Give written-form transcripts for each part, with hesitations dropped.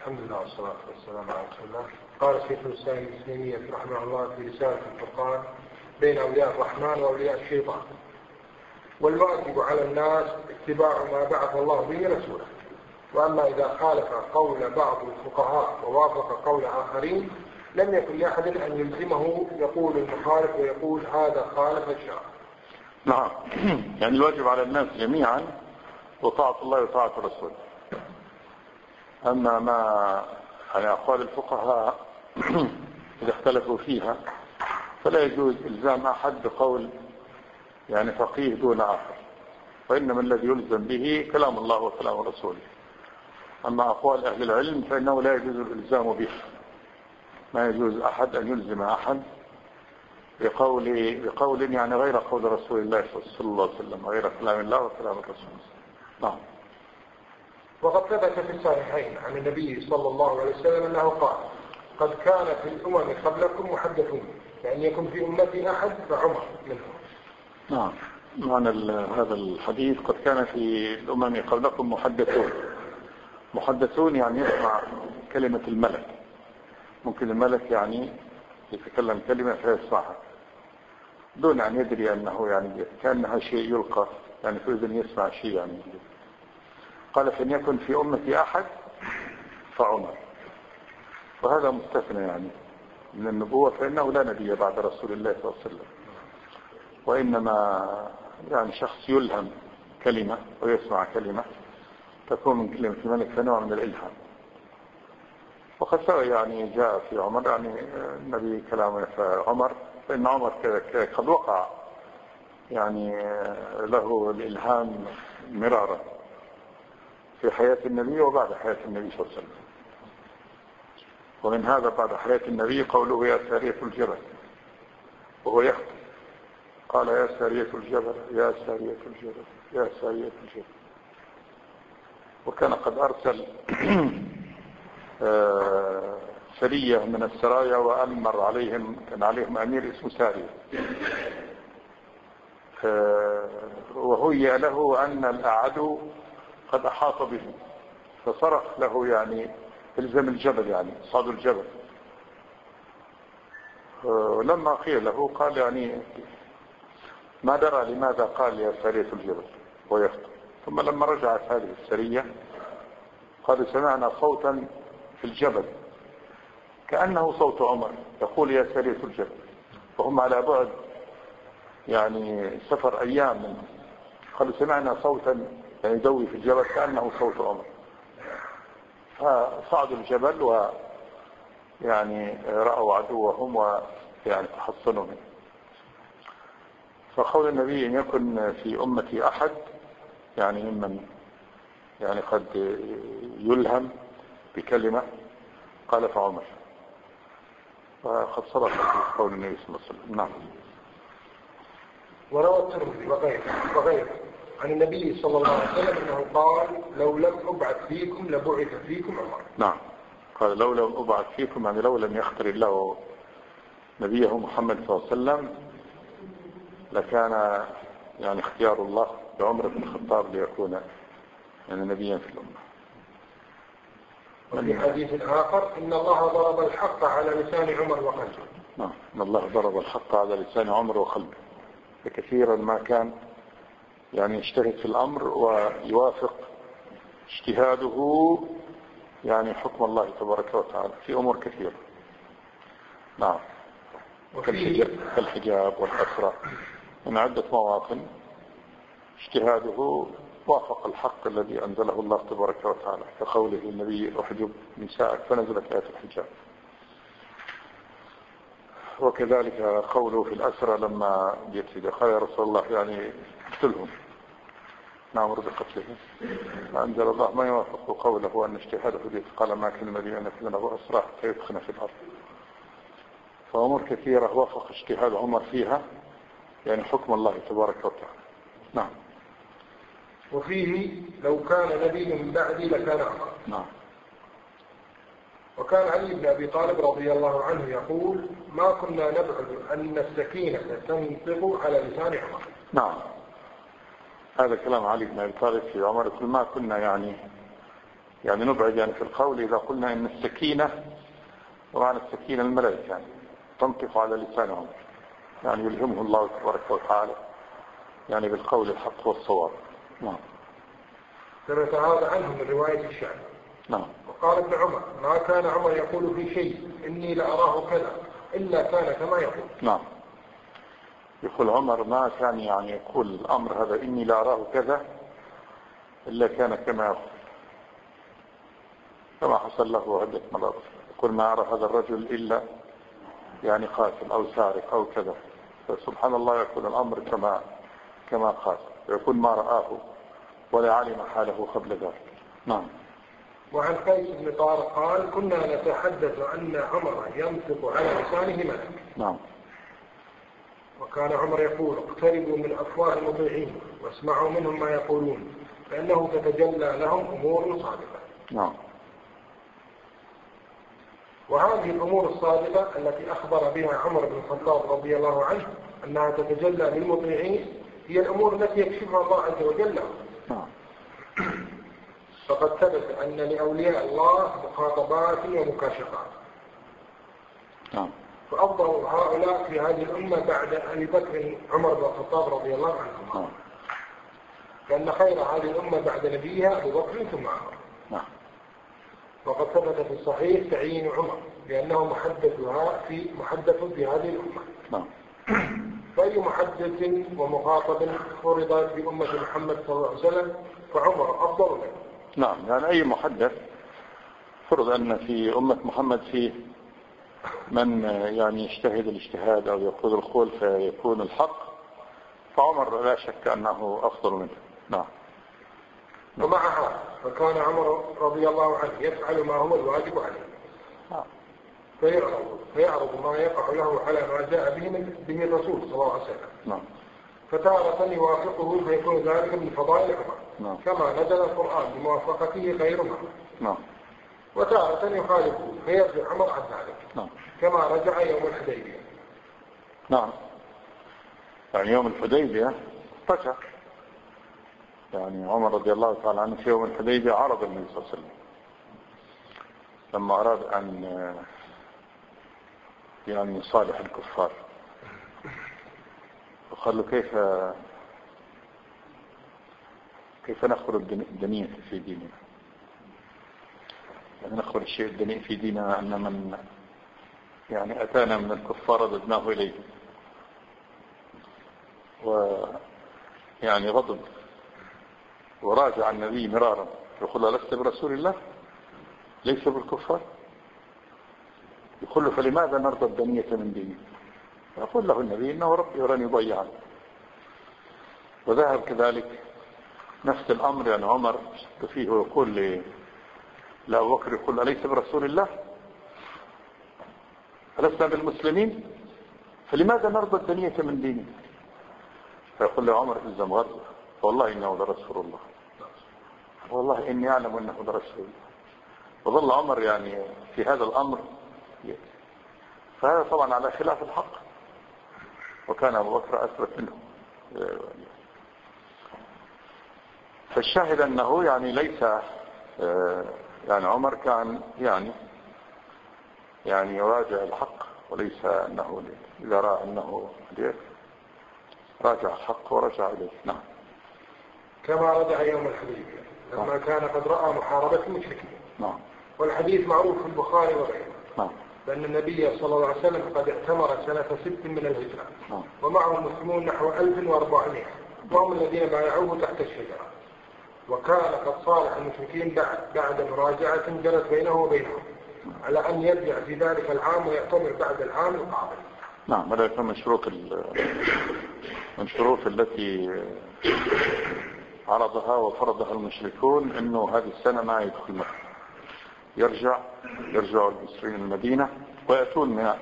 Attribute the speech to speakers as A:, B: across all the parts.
A: الحمد لله والصلاة والسلام على رسول الله. قال شيخ الإسلام ابن تيمية رحمه الله في رسالة الفرقان بين أولياء الرحمن وأولياء الشيطان: والواجب على الناس اتباع ما بعث الله به رسوله، وأما إذا خالف قول بعض الفقهاء ووافق قول آخرين لم يكن لأحد أن يلزمه يقول المخالف ويقول هذا خالف الشرع.
B: نعم، يعني الواجب على الناس جميعا وطاعة الله وطاعة رسوله. أما ما يعني أقوال الفقهاء إذا اختلفوا فيها فلا يجوز إلزام أحد بقول يعني فقيه دون آخر، وإنما الذي يلزم به كلام الله وكلام رسوله. أما أقوال أهل العلم فإنه لا يجوز الإلزام به، ما يجوز أحد أن يلزم أحد بقول يعني غير قول رسول الله صلى الله عليه وسلم، غير كلام الله وكلام الرسول. نعم.
A: وقد ثبت في الصحيحين عن النبي صلى الله عليه وسلم أنه قال: قد كان في الأمم قبلكم محدثون، يعني يكون في أمتي أحد فعمر منهم.
B: نعم، معنى هذا الحديث قد كان في الأمم قبلكم محدثون يعني يسمع كلمة الملك. ممكن الملك يعني يتكلم كلمة فيسمعها دون أن يدري أنه يعني كأنها شيء يلقى يعني في أذن يسمع شيء يعني. قال: فإن يكن في أمتي أحد فعمر. وهذا مستثنى يعني من النبوة، فإنه لا نبي بعد رسول الله صلى الله عليه وسلم، وإنما يعني شخص يلهم كلمة ويسمع كلمة تكون من كلمة الملك فنوع من الإلهام. وقد يعني جاء في عمر يعني النبي كلامه فعمر، فإن عمر قد وقع يعني له الإلهام مرارا في حياة النبي وبعد حياة النبي صلى الله عليه وسلم. ومن هذا بعد حياة النبي قوله: يا سارية الجبل، وهو يخطب قال: يا سارية الجبل، يا سارية الجبل، يا سارية الجبل. وكان قد أرسل سرية من السرايا وأمر عليهم، كان عليهم أمير اسمه سارية، وهي له أن الأعدو قد أحاط به، فصرخ له يعني الزم الجبل، يعني صعد الجبل. ولما قيل له قال يعني ما درى لماذا قال يا سارية الجبل ويخطب. ثم لما رجعت هذه السرية قال: سمعنا صوتا في الجبل كأنه صوت عمر يقول يا سارية الجبل، وهم على بعد يعني سفر أيام منه. قالوا: سمعنا صوتا يدوي في الجبل كأنه صوت عمر. فصعدوا الجبل ويعني رأوا عدوهم ويعني تحصنوا منه. فقول النبي: إن يكن في أمتي أحد يعني ممن يعني قد يلهم بكلمة، قال فعمر. فقد صدق قول النبي صلى الله عليه وسلم. نعم.
A: وروى الترمذي وغيره عن النبي صلى الله عليه وسلم أنه قال: لو لم أبعث فيكم لبعث فيكم عمر.
B: نعم، قال: لو لم أبعث فيكم يعني لو لم يختار الله نبيه محمد صلى الله عليه وسلم لكان يعني اختيار الله لعمر بن الخطاب ليكون يعني نبيا في الأمة.
A: وفي حديث آخر: إن الله ضرب الحق على لسان عمر وقلبه.
B: نعم، إن الله ضرب الحق على لسان عمر وقلبه. فكثيرا ما كان يعني يجتهد في الأمر ويوافق اجتهاده يعني حكم الله تبارك وتعالى في أمور كثيرة. نعم، كالحجاب والأسرى من عدة مواطن اجتهاده وافق الحق الذي أنزله الله تبارك وتعالى، كقوله النبي: احجب نساءك، فنزلت آية الحجاب. وكذلك قوله في الأسرى لما يتسجى قال: يا رسول الله يعني اقتلهم، نأمر بقتلهم. فأنزل الله ما يوافق قوله أن اجتهاده ديت، قال: ما كان الذي أن يكون أسرى حتى يدخن في الأرض. فأمور كثيرة وافق اجتهاد عمر فيها يعني حكم الله تبارك وتعالى. نعم.
A: وفيه: لو كان نبي من بعدي لكان عمر.
B: نعم.
A: وكان علي بن أبي طالب رضي الله عنه يقول: ما كنا نبعد أن السكينة تنطق على لسان عمر.
B: نعم، هذا كلام علي بن أبي طالب في عمر، كل ما كنا يعني يعني نبعد يعني في القول إذا قلنا إن السكينة ومعنى السكينة الملائكة يعني تنطق على لسانهم، يعني يلهمه الله تبارك وتعالى يعني بالقول الحق والصواب. نعم.
A: ثبت هذا عنه من رواية الشعب.
B: نعم.
A: وقال ابن عمر: ما كان عمر يقول في شيء إني لأراه كذا إلا كان كما يقول.
B: نعم. يقول عمر ما كان يعني يقول الأمر هذا إني لأراه كذا إلا كان كما يقول، كما حصل له عدة مرات. يقول ما أرى هذا الرجل إلا يعني قاتل أو سارق أو كذا، فسبحان الله يكون الأمر كما قال، يكون ما رآه ولا علم حاله قبل ذلك. نعم.
A: وعن قيس بن طارق قال: كنا نتحدث أن عمر ينطق على لسانه ملك.
B: نعم.
A: وكان عمر يقول: اقتربوا من أفواه المطيعين واسمعوا منهم ما يقولون فإنه تتجلى لهم أمور صادقة.
B: نعم.
A: وهذه الأمور الصادقة التي أخبر بها عمر بن الخطاب رضي الله عنه أنها تتجلى للمطيعين هي الأمور التي يكشفها الله عز وجل.
B: نعم.
A: فقد ثبت أن لأولياء الله مخاطبات ومكاشفات.
B: نعم.
A: فأفضل هؤلاء في هذه الأمة بعد أبي بكر عمر بن الخطاب رضي الله عنه.
B: نعم.
A: لأن خير هذه الأمة بعد نبيها أبو بكر ثم عمر.
B: نعم.
A: وقد ثبت في الصحيح تعيين عمر لأنه محدث في هذه الأمة.
B: نعم.
A: فأي محدث ومخاطب فرضت بأمة محمد صلى الله عليه وسلم فعمر أفضل منه.
B: نعم. يعني أي محدث فرض أن في أمة محمد فيه من يعني يجتهد الاجتهاد أو يقول القول فيكون الحق، فعمر لا شك أنه أفضل منه. نعم.
A: ومع هذا فكان عمر رضي الله عنه يفعل ما هو الواجب عليه.
B: نعم.
A: فيعرض ما يقع له على ما جاء به الرسول صلى الله عليه وسلم.
B: نعم.
A: فتارة يوافقه فيكون ذلك من فضائل عمر.
B: نعم.
A: كما نزل القرآن بموافقته غير مرة.
B: نعم.
A: وتارة يخالفه فيرجع عمر عن ذلك.
B: نعم.
A: كما رجع يوم الحديبية.
B: نعم. يعني يوم الحديبية رجع، يعني عمر رضي الله تعالى عنه في يوم الحديبية عرض النبي صلى الله عليه وسلم لما أراد أن يعني يصالح الكفار، وقال له كيف نخبر الدنيء في ديننا، يعني نخبر الشيء الدنيء في ديننا أن من يعني أتانا من الكفار رددناه إليه. ويعني غضب وراجع النبي مرارا يقول له: لست برسول الله ليس بالكفار؟ يقول له: فلماذا نرضى الدنية من دينه؟ يقول له النبي: إنه ربي ولن يضيعني. وذهب كذلك نفس الأمر، يعني عمر فيه ويقول لأبو بكر، يقول: أليس برسول الله؟ ألسنا بالمسلمين؟ فلماذا نرضى الدنية من دينه؟ فيقول له عمر: إلزم غرضه، والله إنه لرسول الله، والله إني أعلم أنه لرسول الله. وظل عمر يعني في هذا الأمر، فهذا طبعا على خلاف الحق، وكان أبو بكر أثبت منه. فالشاهد أنه يعني ليس يعني عمر كان يعني يراجع الحق، وليس أنه إذا رأى أنه راجع الحق ورجع إليه. نعم.
A: كما رجع يوم الحديبية لما كان قد رأى محاربة المشركين.
B: نعم.
A: والحديث معروف في البخاري وغيره.
B: نعم.
A: بأن النبي صلى الله عليه وسلم قد اعتمر سنة 6 من الهجرة.
B: نعم.
A: ومعه المسلمون نحو 1400 وهم الذين بايعوه تحت الشجرة. وكان قد صالح المشركين بعد مراجعة جرت بينه وبينهم على أن يرجع في ذلك العام ويعتمر بعد العام القابل.
B: نعم. هذا كان من شروط التي عرضها وفرضها المشركون، انه هذه السنة ما يدخل مكة، يرجع المصريين المدينة ويأتون من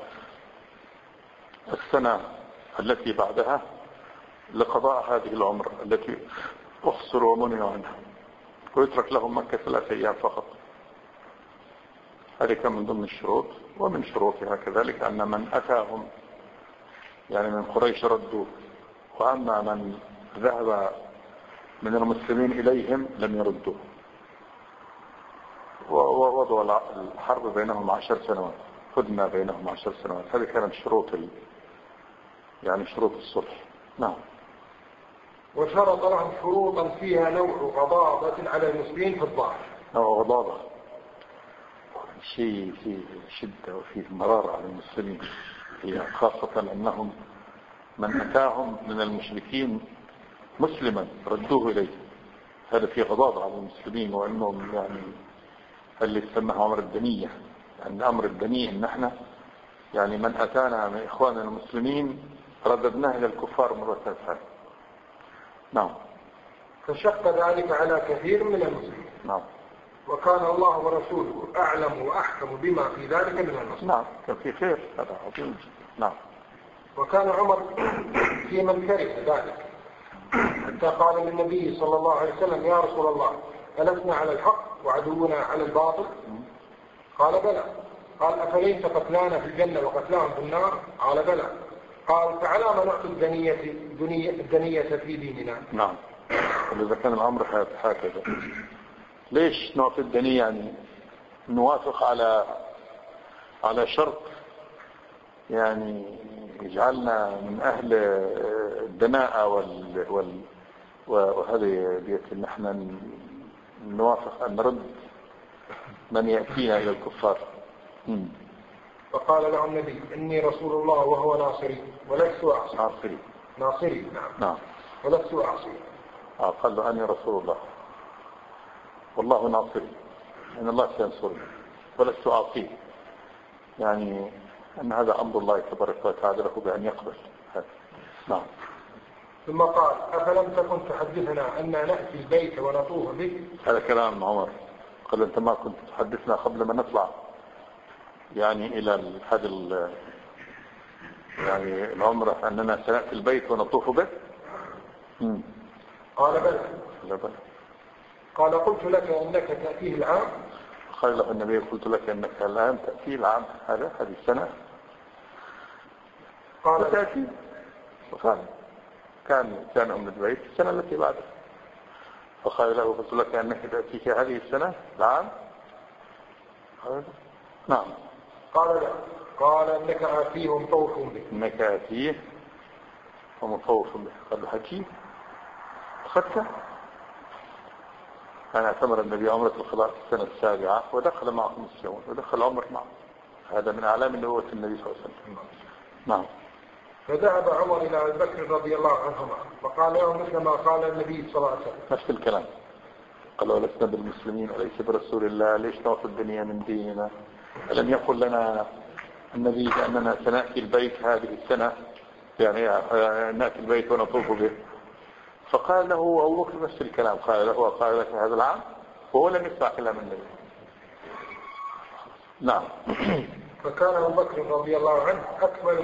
B: السنة التي بعدها لقضاء هذه العمر التي احصروا ومنعوا عنها، ويترك لهم مكة 3 أيام فقط. هذه كان من ضمن الشروط. ومن شروطها كذلك أن من أتاهم يعني من قريش ردوه، وأما من ذهب من المسلمين إليهم لم يردوه. برضو الحرب بينهم 10 سنوات، هدنة بينهم 10 سنوات. هذه كانت شروط يعني شروط الصلح. نعم.
A: وشرط لهم شروطا فيها نوع غضاضة على المسلمين في الظاهر.
B: نوع غضاضة، شيء فيه شدة وفيه مرارة على المسلمين، خاصة أنهم من أتاهم من المشركين مسلما ردوه إليه. هذا فيه غضاضة على المسلمين، وأنهم يعني اللي يسمى أمر الدنية، يعني أمر الدنية إن احنا يعني من أتانا من إخواننا المسلمين رددناه إلى الكفار مرة ثانية. نعم.
A: فشق ذلك على كثير من المسلمين.
B: نعم.
A: وكان الله ورسوله أعلم وأحكم بما في ذلك من النصر.
B: نعم، كان في خير، هذا عظيم جدا. نعم.
A: وكان عمر في من كره ذلك، حتى قال للنبي صلى الله عليه وسلم: يا رسول الله، ألسنا على الحق وعدونا على الباطل؟ قال: بلى. قال: أفليس قتلانا في الجنة وقتلاهم في النار؟ قال: بلى. قال: فعلى ما نعطي الدنية في ديننا؟
B: نعم. إذا كان الأمر هكذا، ليش نعطي الدنية؟ يعني نوافق على شرط يعني يجعلنا من أهل الدناءة وهذه بيت إن احنا نوافق أن نرد من يأتينا إلى الكفار.
A: فقال له النبي: إني رسول الله وهو ناصري ولست أعصي. ناصري. نعم. ولست أعصي.
B: قال له: أني رسول الله والله ناصري، إن الله سينصرني ولست أعصي، يعني أن هذا أمر الله تبارك وتعالى له بأن يقبل هذا. نعم.
A: ثم قال: أفلم تكن تحدثنا أن نأتي البيت ونطوف به؟
B: هذا كلام عمر. قال: أنت ما كنت تحدثنا قبل ما نطلع يعني إلى هذا يعني العمرة أننا سنأتي البيت ونطوف به؟
A: قال: بلى. قال: قلت لك أنك تأتيه العام؟
B: قال له النبي: قلت لك أنك الآن تأتيه العام هذه السنة.
A: قال:
B: تأتي. وقال: كان أم البيت السنة التي بعدها. فقال له: قلت لك أنك تأتيك هذه السنة العام؟ قال: نعم.
A: قال: لا. قال: إنك آتيه ومطوف به.
B: إنك آتيه ومطوف به. قال له: حكيم أخذت. كان اعتمر النبي عمرة القضاء في السنة 7 ودخل معه المسلمون ودخل عمر معه. هذا من أعلام نبوة النبي صلى الله عليه وسلم. نعم.
A: فذهب عمر إلى أبي بكر رضي الله عنهما فقال له مثل ما قال النبي صلى الله عليه وسلم،
B: نفس الكلام. قالوا: لسنا بالمسلمين وليس برسول الله، ليش نعطي الدنيا من ديننا؟ ألم يقل لنا النبي أننا سنأتي البيت هذه السنة، يعني نأتي البيت ونطوف به؟ فقال له أبو بكر نفس الكلام، قال له: وقال لك هذا العام، وهو لم يسمع كلام النبي. نعم.
A: فكان أبو بكر رضي الله عنه أكمل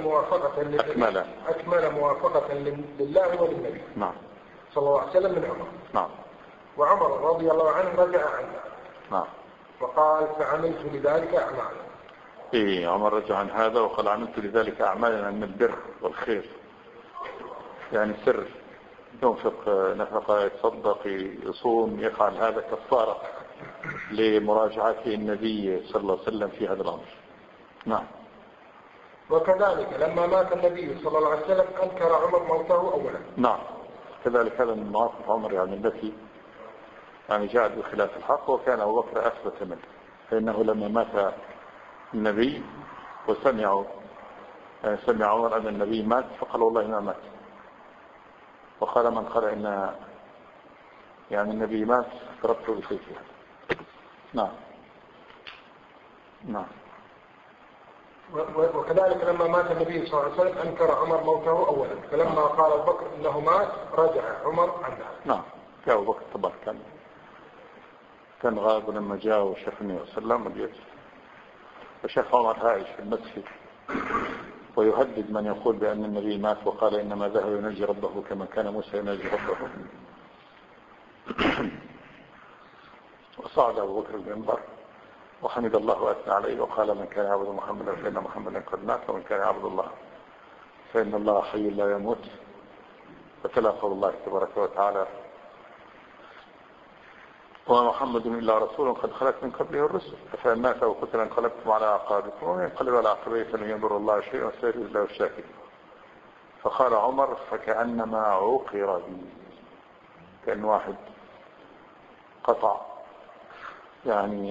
A: موافقة لله وللنبي.
B: نعم.
A: صلى الله عليه وسلم من عمر.
B: نعم.
A: وعمر رضي الله عنه رجع عنه.
B: نعم.
A: وقال: فعملت لذلك أعمالا.
B: عمر رجع عن هذا وقال: عملت لذلك أعمالا من البر والخير، يعني سر، ينفق نفقة، يتصدق، يصوم، يفعل هذا كفارة لمراجعته النبي صلى الله عليه وسلم في هذا الأمر. نعم.
A: وكذلك لما مات النبي صلى الله عليه وسلم أنكر عمر موته أولا.
B: نعم. كذلك هذا من مواقف عمر يعني التي يعني جاءت بخلاف الحق، وكان أبو بكر أثبت منه، فإنه لما مات النبي وسمع عمر أن النبي مات فقال: والله ما مات. وقال من قال إن يعني النبي مات ضربته بسيفه. نعم. نعم.
A: وكذلك لما مات النبي صلى الله عليه وسلم أنكر عمر موته أولا، فلما قال أبو بكر إنه مات رجع عمر عنه.
B: نعم. جاء أبو بكر طبعا كان غائب لما جاء وشاف النبي صلى الله عليه وسلم، وشاف عمر هائج في المسجد ويهدد من يقول بأن النبي مات، وقال: إنما ذهب ينجي ربه كما كان موسى ينجي ربه. وصعد أبو بكر المنبر وحمد الله وأثنى عليه وقال: من كان يعبد محمدا فإن محمدا قد مات، ومن كان يعبد الله فإن الله حي لا يموت. فتلا قول الله تبارك وتعالى: ومحمد إلا رسول قد خلت من قبله الرسل أفإن مات أو قتل انقلبتم على أعقابكم ومن ينقلب على عقبيه فلن يضر الله شيئا وسيجزي الله الشاكرين. فقال عمر فكأنما عوقر بي، كأن واحد قطع يعني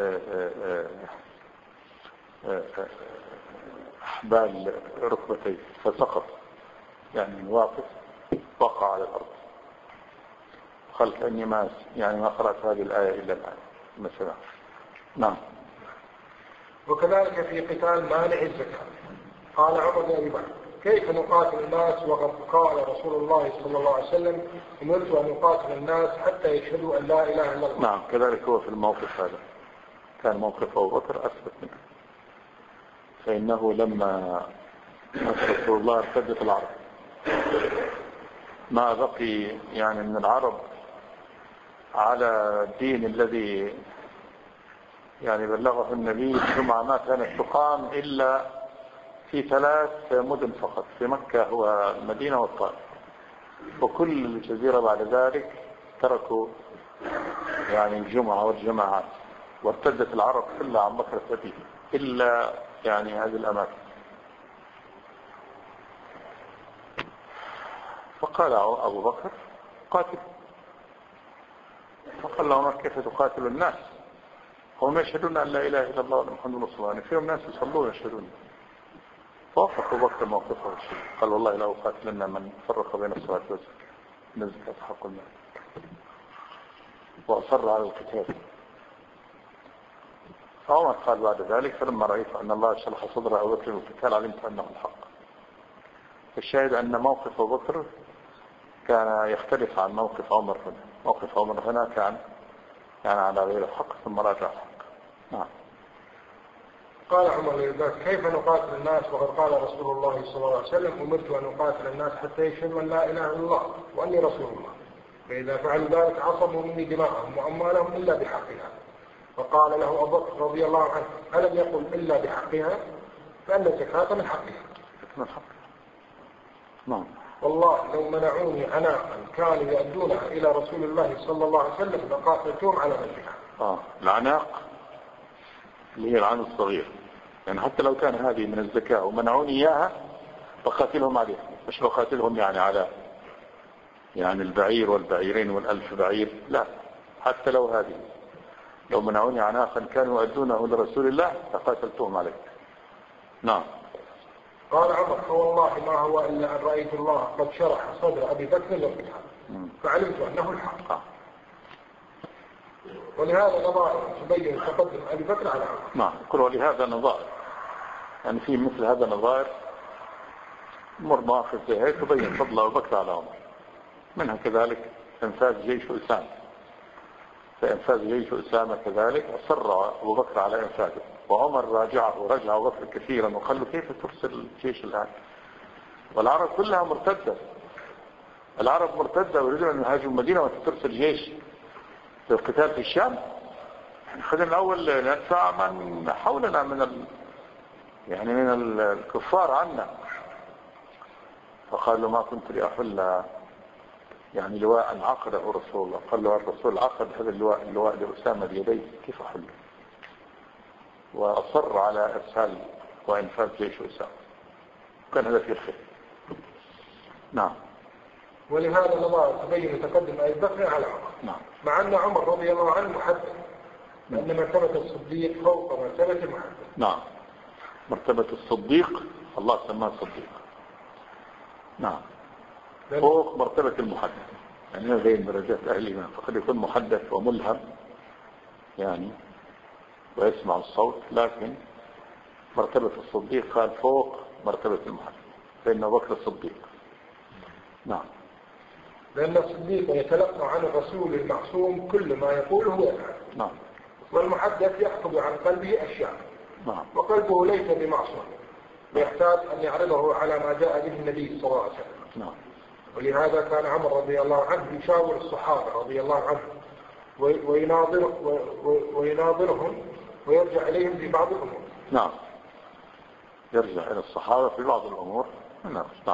B: أحبال ركبتيه فسقط، يعني واقف وقع على الأرض. قال كأني ما قرأت هذه الآية إلا الآن مثلا. نعم.
A: وكذلك في قتال مانع الزكاة قال عمر بن أبي بكر كيف نقاتل الناس وقد قال رسول الله صلى الله عليه وسلم أمرت أن نقاتل الناس حتى يشهدوا أن لا إله إلا الله.
B: نعم كذلك هو في الموقف هذا كان موقف أبو بكر أثبت منه، فإنه لما مات رسول الله ارتدت العرب، ما بقي يعني من العرب على الدين الذي يعني بلغه النبي الجمعة ما كانت تقام إلا في 3 مدن فقط، في مكة والمدينة والطائف، وكل الجزيرة بعد ذلك تركوا يعني الجمعة والجماعات، وارتدت العرب كلها عن بكر الصديق إلا يعني هذه الأماكن. فقال أبو بكر قاتل. فقال له عمر كيف تقاتل الناس هم يشهدون أن لا إله إلا الله وأن محمد رسول الله، يعني فيهم ناس يصلون يشهدون. فوافق أبو بكر موقفه الشيء، قال والله لا أقاتلن من فرق بين الصلاة والزكاة إن الزكاة حق المال، وأصر على القتال. عمر قال بعد ذلك فلما رأيت أن الله شرح صدر أبو بكر القتال علمت أنه الحق. الشاهد أن موقف أبو بكر كان يختلف عن موقف عمر هنا. موقف عمر هنا كان يعني على غير الحق ثم راجع الحق. نعم.
A: قال عمر لذلك كيف نقاتل الناس وقد قال رسول الله صلى الله عليه وسلم أمرت أن أقاتل الناس حتى يشهدوا أن لا إله إلا الله وأني رسول الله، فإذا فعلوا ذلك عصموا مني دماءهم وأموالهم إلا بحقها. فقال له أبو بكر رضي الله عنه ألم يقل إلا بحقها؟ فأن الزكاة من حقها.
B: من حق. نعم.
A: والله لو منعوني عناقا كانوا يؤدونها إلى رسول الله صلى الله عليه وسلم لقاتلتهم على منعها.
B: العناق اللي هي العن الصغير، يعني حتى لو كان هذه من الزكاة ومنعوني إياها بقاتلهم عليها، مش بقاتلهم يعني على يعني البعير والبعيرين والألف بعير، لا، حتى لو هذه لو منعوني عناقا كانوا يؤدونه لرسول الله لقاتلتهم عليه. نعم.
A: قال عمر فوالله ما هو إلا أن رأيت الله قد شرح صدر أبي بكر للقتال فعلمت أنه الحق. ولهذا نظائر تبين تقدم أبي بكر على عمر.
B: نعم. كل ولهذا نظائر، يعني في مثل هذا نظائر مواقف زي هيك تبين فضل أبي بكر على عمر. منها كذلك انفاذ جيش أسامة، فانفاذ جيش أسامة كذلك أصر أبو بكر على انفاذه، وعمر رجع أبو بكر كثيرا وقال له كيف ترسل الجيش الآن والعرب كلها مرتدة، العرب مرتدة ويريدون أن يهاجموا المدينة وترسل جيش للقتال في الشام. خلينا الأول ندفع من حولنا من يعني من الكفار عنا. فقال له ما كنت لأحل يعني لواء عقده رسول الله. قال له الرسول عقد هذا اللواء لأسامة بيديه كيف أحله، وأصر على إرسال وإنفاذ جيش أسامة، كان هذا في الخير. نعم.
A: ولهذا نظائر تبين تقدم أبي بكر على عمر.
B: نعم.
A: مع أن عمر رضي الله عنه محدد لأن مرتبة الصديق فوق مرتبة المحدد.
B: نعم. مرتبة الصديق الله سماه صديق. نعم. فوق مرتبة المحدث، يعني غير درجات أهل الإيمان، فقد يكون محدث وملهم يعني ويسمع الصوت، لكن مرتبة الصديق قال فوق مرتبة المحدث، فإن أبو بكر الصديق. نعم.
A: لأن الصديق يتلقى عن الرسول المعصوم كل ما يقوله ويفعله.
B: نعم.
A: والمحدث يأخذ عن قلبه أشياء.
B: نعم.
A: وقلبه ليس بمعصوم، ويحتاج أن يعرضه على ما جاء به النبي صلى الله عليه وسلم.
B: نعم.
A: ولهذا كان عمر رضي الله عنه يشاور الصحابة رضي الله عنه ويناظرهم ويرجع إليهم في بعض الأمور.
B: نعم. يرجع إلى الصحابة في بعض الأمور. نعم.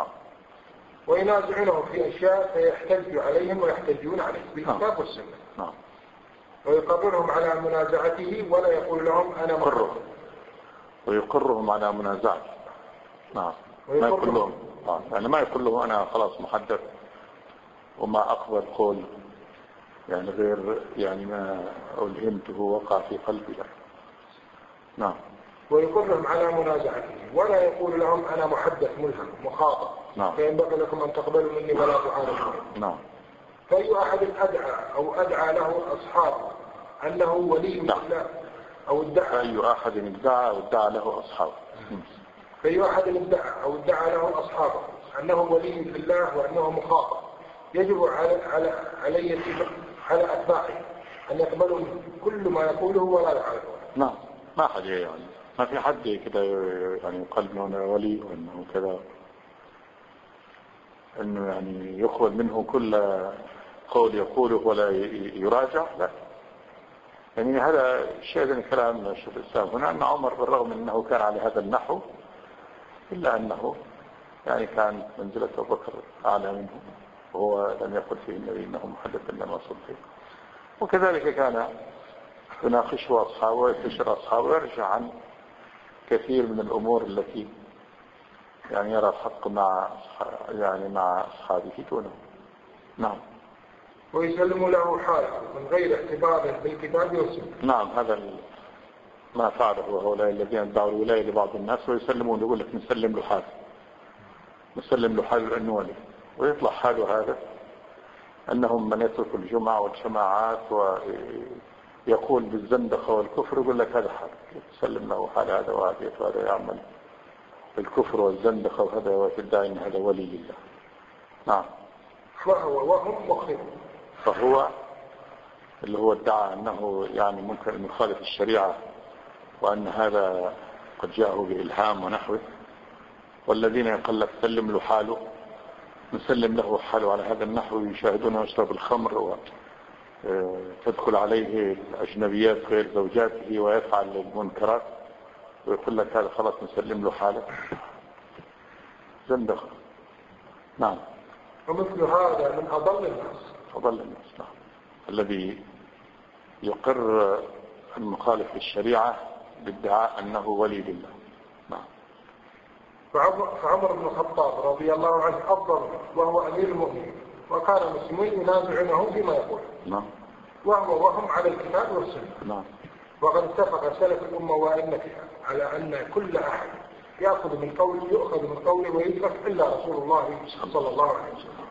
A: وينازعنهم في أشياء فيحتج عليهم ويحتجون عليه بالكتاب والسنة.
B: نعم.
A: ويقررهم على منازعته ولا يقول لهم أنا
B: يقرهم ويقرهم على منازعته. نعم. ما يقول لهم يعني ما يقول لهم أنا خلاص محدث وما أقبل قول يعني غير يعني ما ألهمته وقع في قلبي. نعم.
A: ويقرهم على منازعته ولا يقول لهم أنا محدث ملهم مخاطب.
B: نعم.
A: فينبغي لكم أن تقبلوا مني ولا تعارضوا.
B: نعم.
A: فأي أحد أدعى له أصحابه أنه ولي لله أو ادعى.
B: أي أحد ادعى أو ادعى له أصحابه.
A: فأي أحد ادعى أو ادعى له أصحابه أنه ولي لله وأنه مخاطب يجب على أتباعه أن يقبلوا كل ما يقوله ولا يعارضه.
B: نعم. ما حد يعني ما في حد كده يعني يقال انه انا ولي وانه كذا انه يعني يقبل منه كل قول يقوله ولا يراجع. لا يعني هذا الشيء من كلام شيخ الاسلام هنا ان عمر بالرغم انه كان على هذا النحو الا انه يعني كان منزلة ابو بكر اعلى منه وهو لم يقل فيه النبي انه محدث انما صدق. وكذلك كان يناقشه أصحابه ويستشير أصحابه ويرجع عن كثير من الأمور التي يعني يرى الحق مع أصحابه دونه. نعم.
A: ويسلم له حاله من غير اعتبار بالكتاب والسنة.
B: نعم. هذا ما فعله هؤلاء الذين ادعوا الولاية لبعض الناس ويسلمون يقول لك نسلم له حاله لأنه ولي ويطلع حاله هذا أنهم من يترك الجمعة والجماعات ويقول بالزندقة والكفر يقول لك هذا حال تسلم له حال هذا وهذا يعمل بالكفر والزندقة وهذا يدعي أن هذا ولي لله. نعم.
A: وهم مخطئون.
B: فهو اللي هو ادعى أنه يعني ممكن أن يخالف الشريعة وأن هذا قد جاءه بإلهام ونحوه. والذين يقول لك سلم له حاله نسلم له حاله على هذا النحو يشاهدونه يشرب الخمر وتدخل عليه الأجنبيات غير زوجاته ويفعل المنكرات ويقول لك هذا خلاص نسلم له حاله زندقة. نعم.
A: ومثل هذا من أضل الناس.
B: نعم. الذي يقر المخالف للشريعة بادعاء أنه ولي لله. نعم.
A: فعمر بن الخطاب رضي الله عنه أفضل وهو أمير المؤمنين وكان المسلمين ينازعنه فيما يقول.
B: نعم.
A: وهم على الكتاب والسنة.
B: نعم.
A: وقد اتفق سلف الأمة وأئمتها على أن كل أحد يؤخذ من قوله ويترك إلا رسول الله صلى الله عليه وسلم.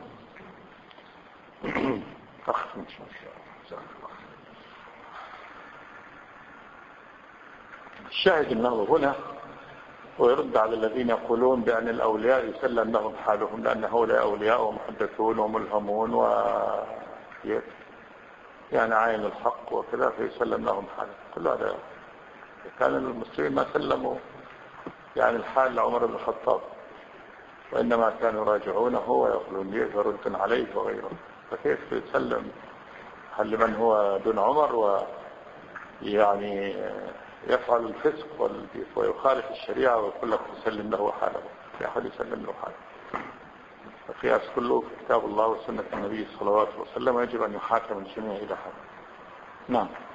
B: الشاهد أنه هنا ويرد على الذين يقولون بأن الأولياء يسلم لهم حالهم لأن هؤلاء أولياء ومحدثون وملهمون يعني عين الحق وكذا فيسلم لهم حالهم. كل هذا كان المسلمين ما سلموا يعني الحال لعمر بن الخطاب وإنما كانوا يراجعونه ويقولون ليه فرد عليه وغيره. فكيف يسلم هل لمن هو دون عمر ويعني يفعل الفسق ويخالف الشريعة ويقول لك تسلم له حاله في أحد يسلم له حاله. القياس كله في كتاب الله وسنة النبي صلى الله عليه وسلم يجب أن يحاكم الجميع إلى حاله. نعم.